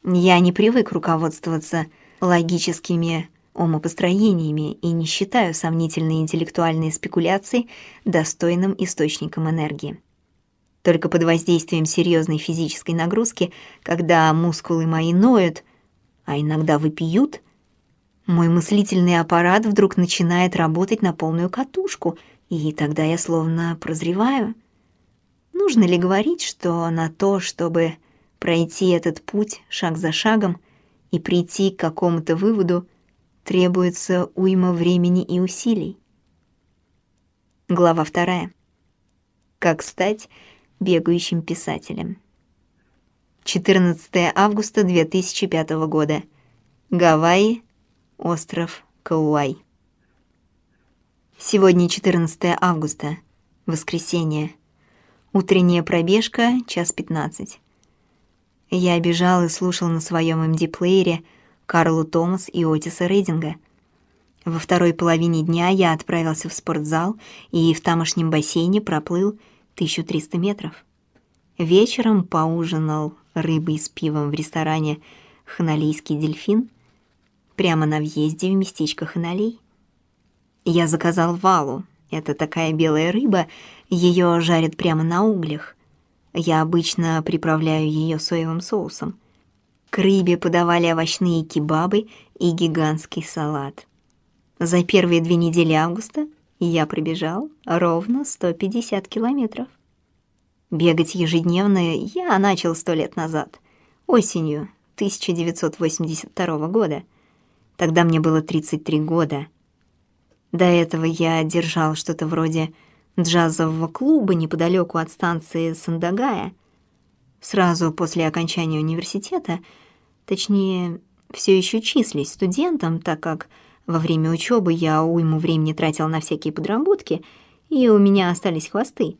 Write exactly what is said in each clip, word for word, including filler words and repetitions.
Я не привык руководствоваться логическими умопостроениями и не считаю сомнительные интеллектуальные спекуляции достойным источником энергии. Только под воздействием серьезной физической нагрузки, когда мускулы мои ноют, а иногда вопиют, мой мыслительный аппарат вдруг начинает работать на полную катушку, и тогда я словно прозреваю. Нужно ли говорить, что на то, чтобы пройти этот путь шаг за шагом и прийти к какому-то выводу, требуется уйма времени и усилий? Глава вторая. Как стать бегающим писателем. четырнадцатое августа две тысячи пятого года. Гавайи, остров Кауай. Сегодня четырнадцатое августа, воскресенье. Утренняя пробежка, час пятнадцать. Я бежал и слушал на своем эм ди-плеере Карлу Томас и Отиса Рейдинга. Во второй половине дня я отправился в спортзал и в тамошнем бассейне проплыл тысячу триста метров. Вечером поужинал рыбой с пивом в ресторане «Хонолийский дельфин» прямо на въезде в местечко Хонолей. Я заказал валу. Это такая белая рыба, ее жарят прямо на углях. Я обычно приправляю ее соевым соусом. К рыбе подавали овощные кебабы и гигантский салат. За первые две недели августа я пробежал ровно сто пятьдесят километров. Бегать ежедневно я начал сто лет назад, осенью тысяча девятьсот восемьдесят второго года. Тогда мне было тридцать три года. До этого я держал что-то вроде джазового клуба неподалеку от станции Сандагая. Сразу после окончания университета, точнее, все еще числюсь студентом, так как во время учебы я уйму времени тратил на всякие подработки, и у меня остались хвосты.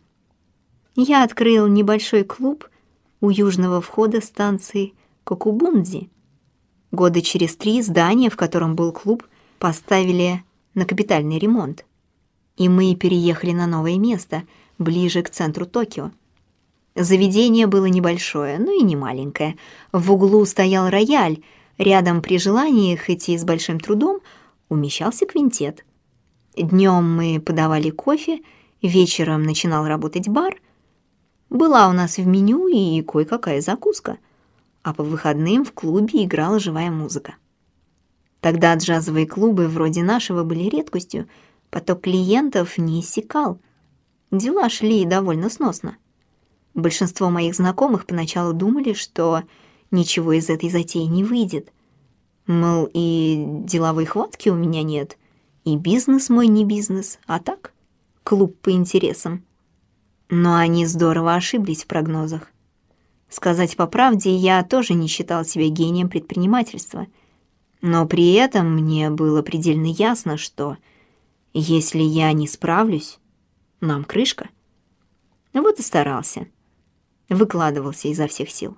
Я открыл небольшой клуб у южного входа станции Кокубунди. Года через три здание, в котором был клуб, поставили на капитальный ремонт, и мы переехали на новое место, ближе к центру Токио. Заведение было небольшое, но и не маленькое. В углу стоял рояль, рядом при желании, хоть и с большим трудом, умещался квинтет. Днем мы подавали кофе, вечером начинал работать бар. Была у нас в меню и кое-какая закуска, а по выходным в клубе играла живая музыка. Тогда джазовые клубы вроде нашего были редкостью, поток клиентов не иссякал. Дела шли довольно сносно. Большинство моих знакомых поначалу думали, что ничего из этой затеи не выйдет. Мол, и деловой хватки у меня нет, и бизнес мой не бизнес, а так, клуб по интересам. Но они здорово ошиблись в прогнозах. Сказать по правде, я тоже не считал себя гением предпринимательства. Но при этом мне было предельно ясно, что если я не справлюсь, нам крышка. Вот и старался. Выкладывался изо всех сил.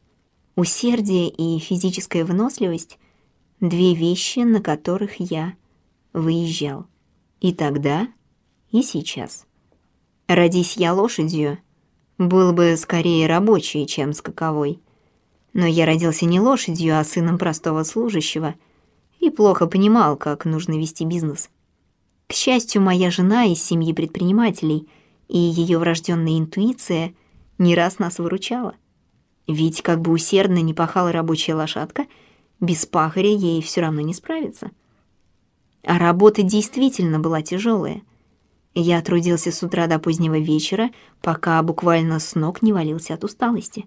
Усердие и физическая выносливость — две вещи, на которых я выезжал. И тогда, и сейчас. Родись я лошадью, был бы скорее рабочий, чем скаковой. Но я родился не лошадью, а сыном простого служащего и плохо понимал, как нужно вести бизнес. К счастью, моя жена из семьи предпринимателей, и ее врожденная интуиция не раз нас выручала. Ведь как бы усердно не пахала рабочая лошадка, без пахаря ей все равно не справиться. А работа действительно была тяжелая. Я трудился с утра до позднего вечера, пока буквально с ног не валился от усталости.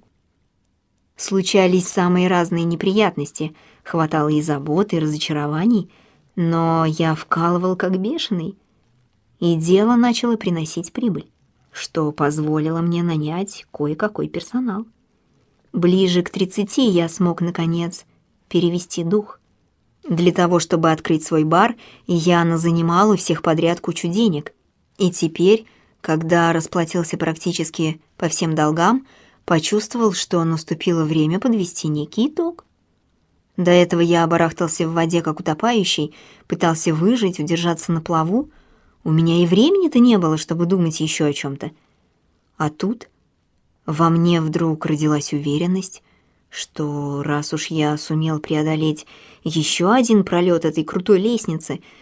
Случались самые разные неприятности, хватало и забот, и разочарований, но я вкалывал как бешеный, и дело начало приносить прибыль, что позволило мне нанять кое-какой персонал. Ближе к тридцати я смог, наконец, перевести дух. Для того, чтобы открыть свой бар, я назанимал у всех подряд кучу денег, и теперь, когда расплатился практически по всем долгам, почувствовал, что наступило время подвести некий итог. До этого я барахтался в воде, как утопающий, пытался выжить, удержаться на плаву. У меня и времени-то не было, чтобы думать еще о чем-то. А тут во мне вдруг родилась уверенность, что раз уж я сумел преодолеть еще один пролет этой крутой лестницы,